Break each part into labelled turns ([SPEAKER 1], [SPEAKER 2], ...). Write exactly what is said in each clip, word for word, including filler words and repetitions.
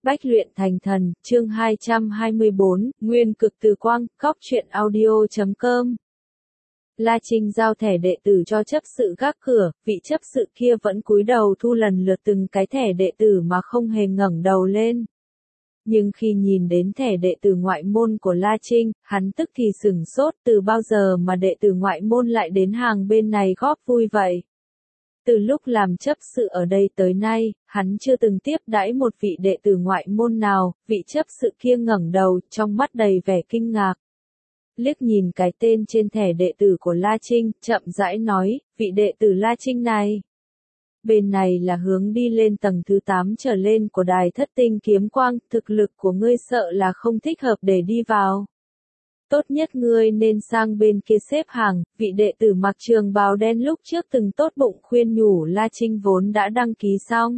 [SPEAKER 1] Bách luyện thành thần, chương hai trăm hai mươi bốn, Nguyên cực từ quang, góc truyện audio chấm com. La Trinh giao thẻ đệ tử cho chấp sự gác cửa, vị chấp sự kia vẫn cúi đầu thu lần lượt từng cái thẻ đệ tử mà không hề ngẩng đầu lên. Nhưng khi nhìn đến thẻ đệ tử ngoại môn của La Trinh, hắn tức thì sửng sốt, từ bao giờ mà đệ tử ngoại môn lại đến hàng bên này góp vui vậy. Từ lúc làm chấp sự ở đây tới nay, hắn chưa từng tiếp đãi một vị đệ tử ngoại môn nào, vị chấp sự kia ngẩng đầu, trong mắt đầy vẻ kinh ngạc. Liếc nhìn cái tên trên thẻ đệ tử của La Trinh, chậm rãi nói, vị đệ tử La Trinh này. Bên này là hướng đi lên tầng thứ tám trở lên của đài thất tinh kiếm quang, thực lực của ngươi sợ là không thích hợp để đi vào. Tốt nhất ngươi nên sang bên kia xếp hàng, vị đệ tử mặc trường bào đen lúc trước từng tốt bụng khuyên nhủ La Trinh vốn đã đăng ký xong.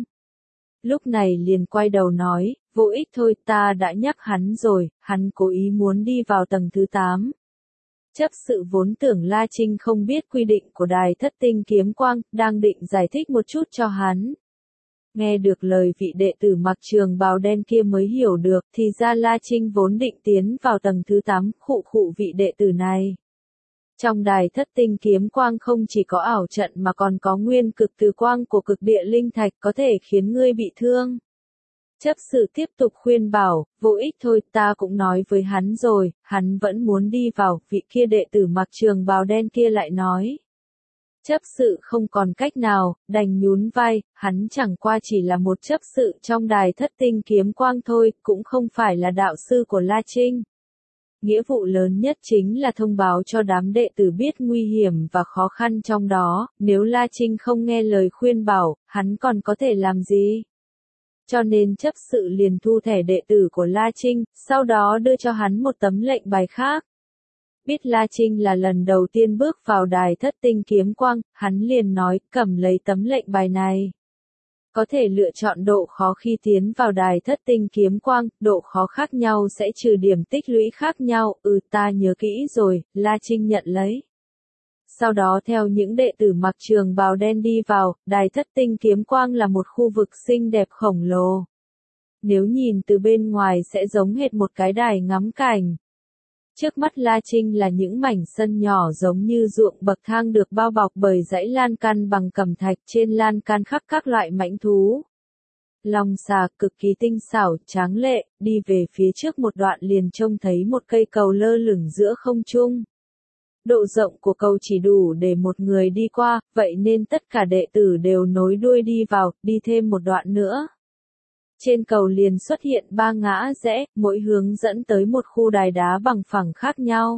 [SPEAKER 1] Lúc này liền quay đầu nói, vô ích thôi, ta đã nhắc hắn rồi, hắn cố ý muốn đi vào tầng thứ tám. Chấp sự vốn tưởng La Trinh không biết quy định của đài thất tinh kiếm quang, đang định giải thích một chút cho hắn. Nghe được lời vị đệ tử mặc trường bào đen kia mới hiểu được, thì ra La Trinh vốn định tiến vào tầng thứ tám, khụ khụ vị đệ tử này. Trong đài thất tinh kiếm quang không chỉ có ảo trận mà còn có nguyên cực từ quang của cực địa linh thạch có thể khiến ngươi bị thương. Chấp sự tiếp tục khuyên bảo, vô ích thôi, ta cũng nói với hắn rồi, hắn vẫn muốn đi vào, vị kia đệ tử mặc trường bào đen kia lại nói. Chấp sự không còn cách nào, đành nhún vai, hắn chẳng qua chỉ là một chấp sự trong đài thất tinh kiếm quang thôi, cũng không phải là đạo sư của La Trinh. Nghĩa vụ lớn nhất chính là thông báo cho đám đệ tử biết nguy hiểm và khó khăn trong đó, nếu La Trinh không nghe lời khuyên bảo, hắn còn có thể làm gì? Cho nên chấp sự liền thu thẻ đệ tử của La Trinh, sau đó đưa cho hắn một tấm lệnh bài khác. Biết La Trinh là lần đầu tiên bước vào đài thất tinh kiếm quang, hắn liền nói, cầm lấy tấm lệnh bài này. Có thể lựa chọn độ khó khi tiến vào đài thất tinh kiếm quang, độ khó khác nhau sẽ trừ điểm tích lũy khác nhau, ừ ta nhớ kỹ rồi, La Trinh nhận lấy. Sau đó theo những đệ tử mặc trường bào đen đi vào, đài thất tinh kiếm quang là một khu vực xinh đẹp khổng lồ. Nếu nhìn từ bên ngoài sẽ giống hệt một cái đài ngắm cảnh. Trước mắt La Trinh là những mảnh sân nhỏ giống như ruộng bậc thang được bao bọc bởi dãy lan can bằng cẩm thạch, trên lan can khắc các loại mãnh thú. Long xà cực kỳ tinh xảo, tráng lệ, đi về phía trước một đoạn liền trông thấy một cây cầu lơ lửng giữa không trung. Độ rộng của cầu chỉ đủ để một người đi qua, vậy nên tất cả đệ tử đều nối đuôi đi vào, đi thêm một đoạn nữa. Trên cầu liền xuất hiện ba ngã rẽ, mỗi hướng dẫn tới một khu đài đá bằng phẳng khác nhau.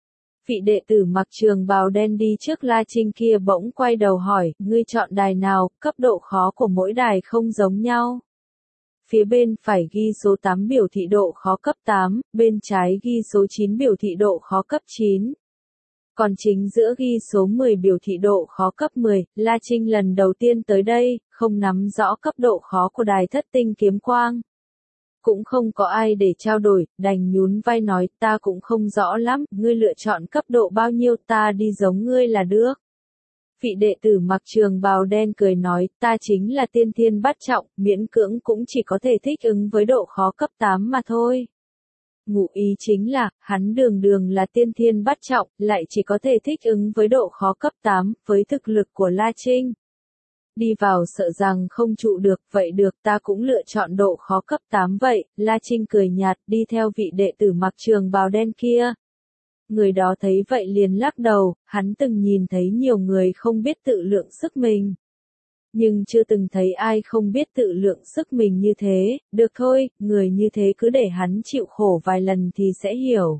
[SPEAKER 1] Vị đệ tử mặc trường bào đen đi trước La Trinh kia bỗng quay đầu hỏi, ngươi chọn đài nào, cấp độ khó của mỗi đài không giống nhau. Phía bên phải ghi số tám biểu thị độ khó cấp tám, bên trái ghi số chín biểu thị độ khó cấp chín. Còn chính giữa ghi số mười biểu thị độ khó cấp mười, La Trinh lần đầu tiên tới đây, không nắm rõ cấp độ khó của đài thất tinh kiếm quang. Cũng không có ai để trao đổi, đành nhún vai nói, ta cũng không rõ lắm, ngươi lựa chọn cấp độ bao nhiêu, ta đi giống ngươi là được. Vị đệ tử mặc trường bào đen cười nói, ta chính là tiên thiên bát trọng, miễn cưỡng cũng chỉ có thể thích ứng với độ khó cấp tám mà thôi. Ngụ ý chính là, hắn đường đường là tiên thiên bát trọng, lại chỉ có thể thích ứng với độ khó cấp tám, với thực lực của La Trinh. Đi vào sợ rằng không trụ được, vậy được ta cũng lựa chọn độ khó cấp tám vậy, La Trinh cười nhạt đi theo vị đệ tử mặc trường bào đen kia. Người đó thấy vậy liền lắc đầu, hắn từng nhìn thấy nhiều người không biết tự lượng sức mình. Nhưng chưa từng thấy ai không biết tự lượng sức mình như thế, được thôi, người như thế cứ để hắn chịu khổ vài lần thì sẽ hiểu.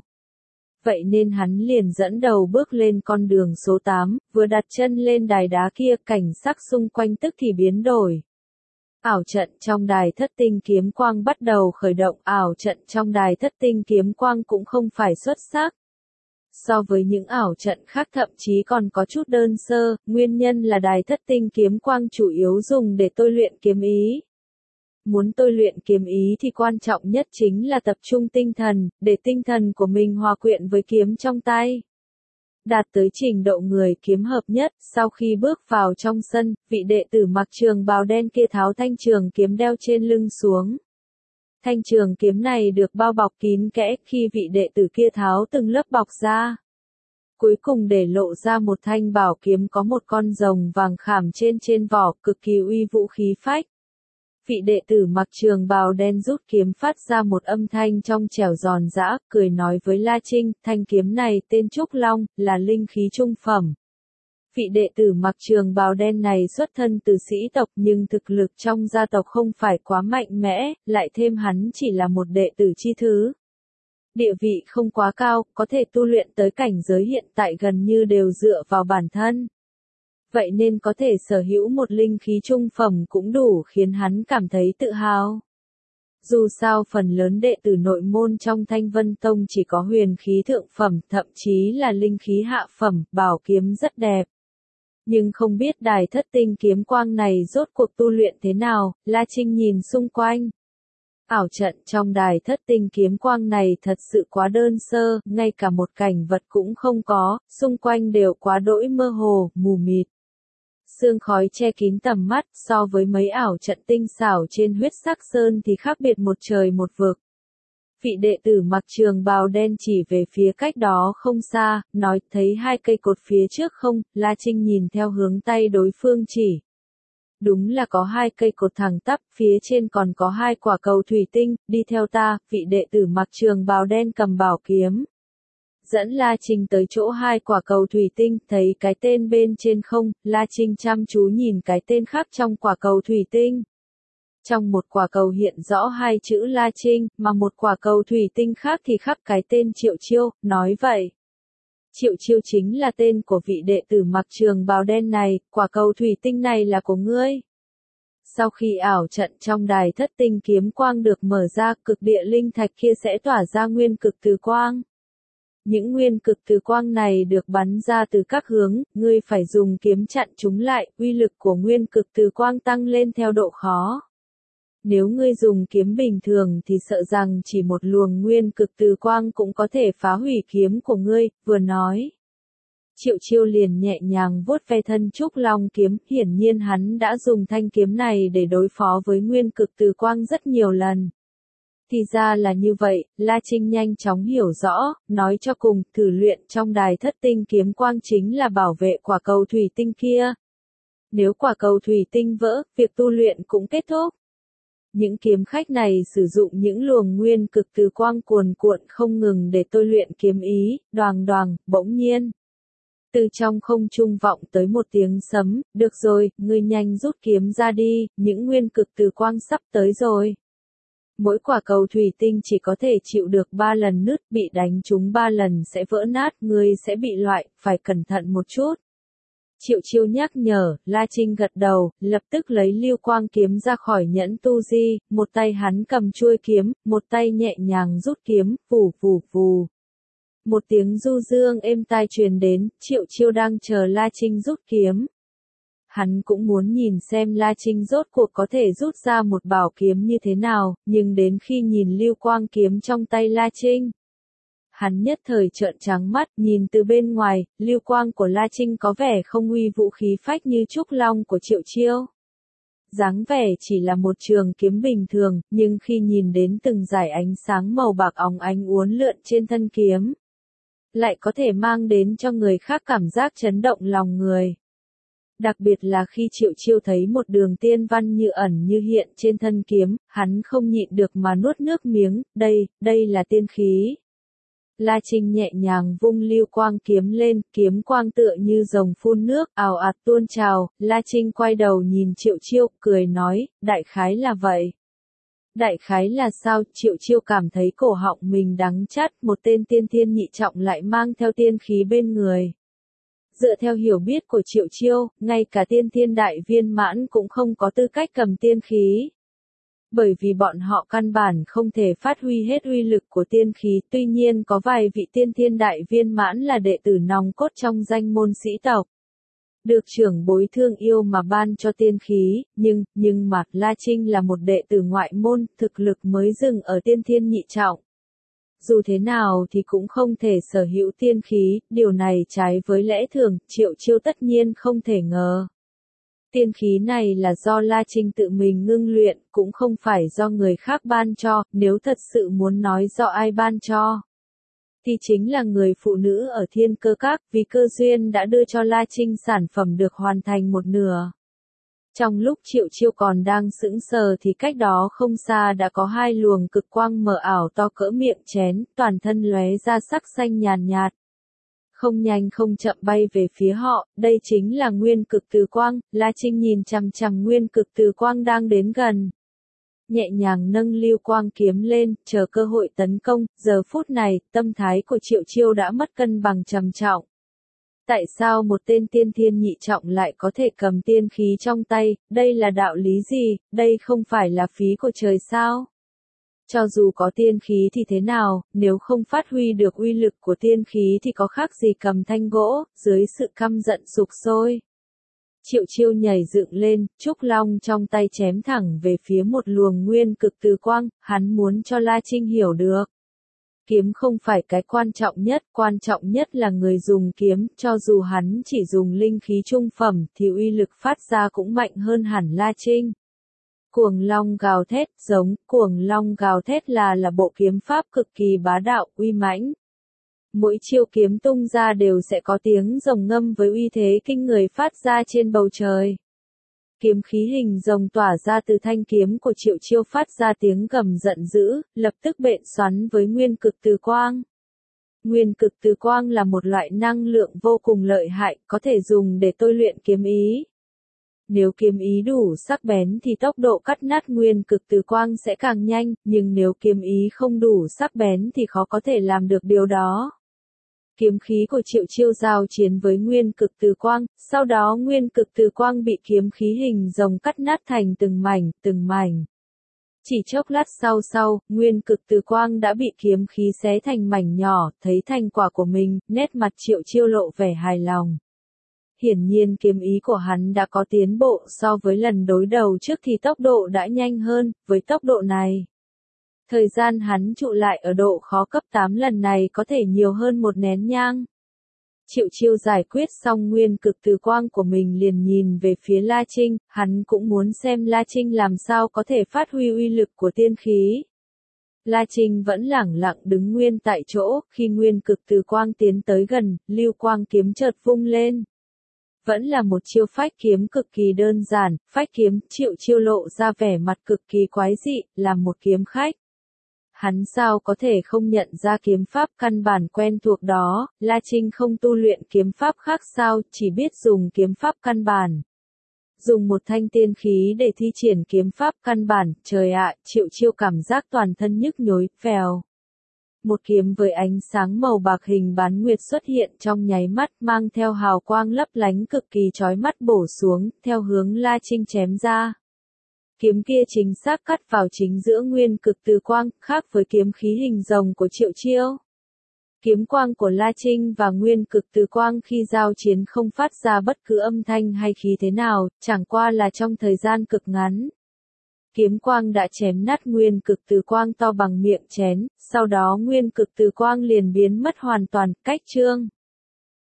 [SPEAKER 1] Vậy nên hắn liền dẫn đầu bước lên con đường số tám, vừa đặt chân lên đài đá kia, cảnh sắc xung quanh tức thì biến đổi. Ảo trận trong đài thất tinh kiếm quang bắt đầu khởi động, ảo trận trong đài thất tinh kiếm quang cũng không phải xuất sắc. So với những ảo trận khác thậm chí còn có chút đơn sơ, nguyên nhân là đài thất tinh kiếm quang chủ yếu dùng để tôi luyện kiếm ý. Muốn tôi luyện kiếm ý thì quan trọng nhất chính là tập trung tinh thần, để tinh thần của mình hòa quyện với kiếm trong tay. Đạt tới trình độ người kiếm hợp nhất, sau khi bước vào trong sân, vị đệ tử mặc trường bào đen kia tháo thanh trường kiếm đeo trên lưng xuống. Thanh trường kiếm này được bao bọc kín kẽ, khi vị đệ tử kia tháo từng lớp bọc ra, cuối cùng để lộ ra một thanh bảo kiếm có một con rồng vàng khảm trên trên vỏ, cực kỳ uy vũ khí phách. Vị đệ tử mặc trường bào đen rút kiếm phát ra một âm thanh trong trẻo giòn giã, cười nói với La Trinh, thanh kiếm này tên Trúc Long, là linh khí trung phẩm. Vị đệ tử mặc trường bào đen này xuất thân từ sĩ tộc nhưng thực lực trong gia tộc không phải quá mạnh mẽ, lại thêm hắn chỉ là một đệ tử chi thứ. Địa vị không quá cao, có thể tu luyện tới cảnh giới hiện tại gần như đều dựa vào bản thân. Vậy nên có thể sở hữu một linh khí trung phẩm cũng đủ khiến hắn cảm thấy tự hào. Dù sao phần lớn đệ tử nội môn trong Thanh Vân Tông chỉ có huyền khí thượng phẩm, thậm chí là linh khí hạ phẩm, bảo kiếm rất đẹp. Nhưng không biết đài thất tinh kiếm quang này rốt cuộc tu luyện thế nào, La Trinh nhìn xung quanh. Ảo trận trong đài thất tinh kiếm quang này thật sự quá đơn sơ, ngay cả một cảnh vật cũng không có, xung quanh đều quá đỗi mơ hồ, mù mịt. Sương khói che kín tầm mắt, so với mấy ảo trận tinh xảo trên huyết sắc sơn thì khác biệt một trời một vực. Vị đệ tử mặc trường bào đen chỉ về phía cách đó không xa, nói thấy hai cây cột phía trước không, La Trinh nhìn theo hướng tay đối phương chỉ. Đúng là có hai cây cột thẳng tắp, phía trên còn có hai quả cầu thủy tinh, đi theo ta, vị đệ tử mặc trường bào đen cầm bảo kiếm. Dẫn La Trinh tới chỗ hai quả cầu thủy tinh, thấy cái tên bên trên không, La Trinh chăm chú nhìn cái tên khác trong quả cầu thủy tinh. Trong một quả cầu hiện rõ hai chữ La Trinh, mà một quả cầu thủy tinh khác thì khắc cái tên Triệu Chiêu, nói vậy. Triệu Chiêu chính là tên của vị đệ tử mặc trường bào đen này, quả cầu thủy tinh này là của ngươi. Sau khi ảo trận trong đài thất tinh kiếm quang được mở ra, cực địa linh thạch kia sẽ tỏa ra nguyên cực từ quang. Những nguyên cực từ quang này được bắn ra từ các hướng, ngươi phải dùng kiếm chặn chúng lại, uy lực của nguyên cực từ quang tăng lên theo độ khó. Nếu ngươi dùng kiếm bình thường thì sợ rằng chỉ một luồng nguyên cực từ quang cũng có thể phá hủy kiếm của ngươi, vừa nói. Triệu Chiêu liền nhẹ nhàng vuốt ve thân Trúc Long kiếm, hiển nhiên hắn đã dùng thanh kiếm này để đối phó với nguyên cực từ quang rất nhiều lần. Thì ra là như vậy, La Trinh nhanh chóng hiểu rõ, nói cho cùng, thử luyện trong đài thất tinh kiếm quang chính là bảo vệ quả cầu thủy tinh kia. Nếu quả cầu thủy tinh vỡ, việc tu luyện cũng kết thúc. Những kiếm khách này sử dụng những luồng nguyên cực từ quang cuồn cuộn không ngừng để tôi luyện kiếm ý, đoàng đoàng, bỗng nhiên. Từ trong không trung vọng tới một tiếng sấm, được rồi, ngươi nhanh rút kiếm ra đi, những nguyên cực từ quang sắp tới rồi. Mỗi quả cầu thủy tinh chỉ có thể chịu được ba lần nứt, bị đánh trúng ba lần sẽ vỡ nát, ngươi sẽ bị loại, phải cẩn thận một chút. Triệu Chiêu nhắc nhở, La Trinh gật đầu, lập tức lấy lưu quang kiếm ra khỏi nhẫn tu di, một tay hắn cầm chuôi kiếm, một tay nhẹ nhàng rút kiếm, vù vù vù. Một tiếng du dương êm tai truyền đến, Triệu Chiêu đang chờ La Trinh rút kiếm. Hắn cũng muốn nhìn xem La Trinh rốt cuộc có thể rút ra một bảo kiếm như thế nào, nhưng đến khi nhìn lưu quang kiếm trong tay La Trinh, hắn nhất thời trợn trắng mắt, nhìn từ bên ngoài, lưu quang của La Trinh có vẻ không uy vũ khí phách như Trúc Long của Triệu Chiêu. Dáng vẻ chỉ là một trường kiếm bình thường, nhưng khi nhìn đến từng dải ánh sáng màu bạc óng ánh uốn lượn trên thân kiếm, lại có thể mang đến cho người khác cảm giác chấn động lòng người. Đặc biệt là khi Triệu Chiêu thấy một đường tiên văn như ẩn như hiện trên thân kiếm, hắn không nhịn được mà nuốt nước miếng, đây, đây là tiên khí. La Trinh nhẹ nhàng vung lưu quang kiếm lên, kiếm quang tựa như rồng phun nước, ào ạt tuôn trào, La Trinh quay đầu nhìn Triệu Chiêu, cười nói, đại khái là vậy. Đại khái là sao, Triệu Chiêu cảm thấy cổ họng mình đắng chát, một tên tiên thiên nhị trọng lại mang theo tiên khí bên người. Dựa theo hiểu biết của Triệu Chiêu, ngay cả tiên thiên đại viên mãn cũng không có tư cách cầm tiên khí. Bởi vì bọn họ căn bản không thể phát huy hết uy lực của tiên khí, tuy nhiên có vài vị tiên thiên đại viên mãn là đệ tử nòng cốt trong danh môn sĩ tộc. Được trưởng bối thương yêu mà ban cho tiên khí, nhưng, nhưng mà, La Trinh là một đệ tử ngoại môn, thực lực mới dừng ở tiên thiên nhị trọng. Dù thế nào thì cũng không thể sở hữu tiên khí, điều này trái với lẽ thường, Triệu Chiêu tất nhiên không thể ngờ. Tiên khí này là do La Trinh tự mình ngưng luyện, cũng không phải do người khác ban cho, nếu thật sự muốn nói do ai ban cho, thì chính là người phụ nữ ở Thiên Cơ Các, vì cơ duyên đã đưa cho La Trinh sản phẩm được hoàn thành một nửa. Trong lúc Triệu Chiêu còn đang sững sờ thì cách đó không xa đã có hai luồng cực quang mờ ảo to cỡ miệng chén, toàn thân lóe ra sắc xanh nhàn nhạt. Không nhanh không chậm bay về phía họ, đây chính là nguyên cực từ quang. La Trinh nhìn chằm chằm nguyên cực từ quang đang đến gần. Nhẹ nhàng nâng lưu quang kiếm lên, chờ cơ hội tấn công. Giờ phút này, tâm thái của Triệu Chiêu đã mất cân bằng trầm trọng. Tại sao một tên tiên thiên nhị trọng lại có thể cầm tiên khí trong tay, đây là đạo lý gì, đây không phải là phí của trời sao? Cho dù có tiên khí thì thế nào, nếu không phát huy được uy lực của tiên khí thì có khác gì cầm thanh gỗ, dưới sự căm giận sục sôi. Triệu Chiêu nhảy dựng lên, trúc long trong tay chém thẳng về phía một luồng nguyên cực từ quang, hắn muốn cho La Trinh hiểu được. Kiếm không phải cái quan trọng nhất, quan trọng nhất là người dùng kiếm, cho dù hắn chỉ dùng linh khí trung phẩm thì uy lực phát ra cũng mạnh hơn hẳn La Trinh. Cuồng long gào thét, giống, cuồng long gào thét là là bộ kiếm pháp cực kỳ bá đạo, uy mãnh. Mỗi chiêu kiếm tung ra đều sẽ có tiếng rồng ngâm với uy thế kinh người phát ra trên bầu trời. Kiếm khí hình rồng tỏa ra từ thanh kiếm của Triệu Chiêu phát ra tiếng gầm giận dữ, lập tức bện xoắn với nguyên cực từ quang. Nguyên cực từ quang là một loại năng lượng vô cùng lợi hại, có thể dùng để tôi luyện kiếm ý. Nếu kiếm ý đủ sắc bén thì tốc độ cắt nát nguyên cực từ quang sẽ càng nhanh, nhưng nếu kiếm ý không đủ sắc bén thì khó có thể làm được điều đó. Kiếm khí của Triệu Chiêu giao chiến với nguyên cực từ quang, sau đó nguyên cực từ quang bị kiếm khí hình rồng cắt nát thành từng mảnh, từng mảnh. Chỉ chốc lát sau sau, nguyên cực từ quang đã bị kiếm khí xé thành mảnh nhỏ, thấy thành quả của mình, nét mặt Triệu Chiêu lộ vẻ hài lòng. Hiển nhiên kiếm ý của hắn đã có tiến bộ so với lần đối đầu trước thì tốc độ đã nhanh hơn, với tốc độ này. Thời gian hắn trụ lại ở độ khó cấp tám lần này có thể nhiều hơn một nén nhang. Triệu Chiêu giải quyết xong nguyên cực từ quang của mình liền nhìn về phía La Trinh, hắn cũng muốn xem La Trinh làm sao có thể phát huy uy lực của tiên khí. La Trinh vẫn lẳng lặng đứng nguyên tại chỗ, khi nguyên cực từ quang tiến tới gần, lưu quang kiếm chợt vung lên. Vẫn là một chiêu phách kiếm cực kỳ đơn giản, phách kiếm, Triệu Chiêu lộ ra vẻ mặt cực kỳ quái dị, làm một kiếm khách. Hắn sao có thể không nhận ra kiếm pháp căn bản quen thuộc đó, La Trinh không tu luyện kiếm pháp khác sao, chỉ biết dùng kiếm pháp căn bản. Dùng một thanh tiên khí để thi triển kiếm pháp căn bản, trời ạ, Triệu Chiêu cảm giác toàn thân nhức nhối, phèo. Một kiếm với ánh sáng màu bạc hình bán nguyệt xuất hiện trong nháy mắt, mang theo hào quang lấp lánh cực kỳ chói mắt bổ xuống, theo hướng La Trinh chém ra. Kiếm kia chính xác cắt vào chính giữa nguyên cực từ quang, khác với kiếm khí hình rồng của Triệu Chiêu. Kiếm quang của La Trinh và nguyên cực từ quang khi giao chiến không phát ra bất cứ âm thanh hay khí thế nào, chẳng qua là trong thời gian cực ngắn. Kiếm quang đã chém nát nguyên cực từ quang to bằng miệng chén, sau đó nguyên cực từ quang liền biến mất hoàn toàn, cách chương.